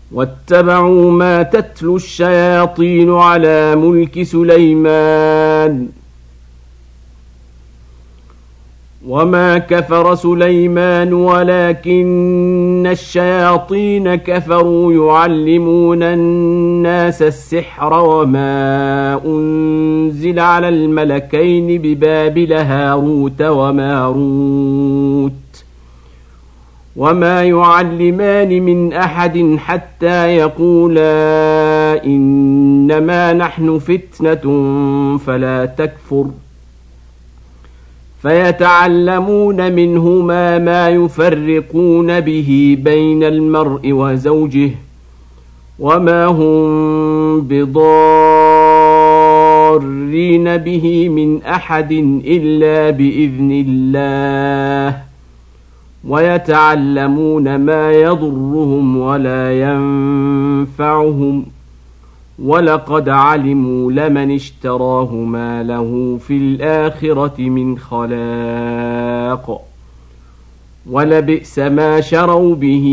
واتبعوا ما تتلو الشياطين على ملك سليمان وما كفر سليمان ولكن الشياطين كفروا يعلمون الناس السحر وما أنزل على الملكين ببابل هاروت وماروت وما يعلمان من أحد حتى يقولا إنما نحن فتنة فلا تكفر فيتعلمون منهما ما يفرقون به بين المرء وزوجه وما هم بضارين به من أحد إلا بإذن الله ويتعلمون ما يضرهم ولا ينفعهم ولقد علموا لمن اشتراه ما له في الآخرة من خلاق ولبئس ما شروا به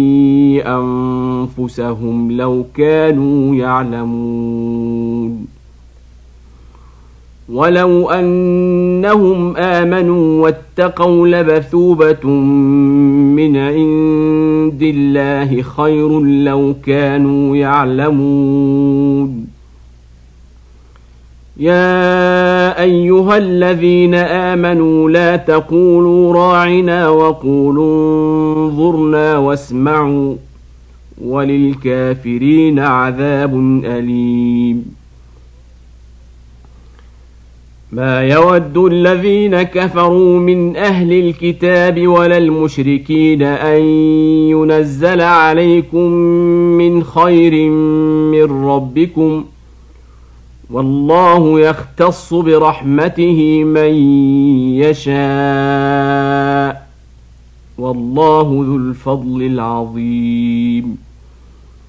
أنفسهم لو كانوا يعلمون ولو أنهم آمنوا واتقوا لمثوبة من عند الله خير لو كانوا يعلمون يا أيها الذين آمنوا لا تقولوا راعنا وقولوا انظرنا واسمعوا وللكافرين عذاب أليم ما يود الذين كفروا من أهل الكتاب ولا المشركين أن ينزل عليكم من خير من ربكم والله يختص برحمته من يشاء والله ذو الفضل العظيم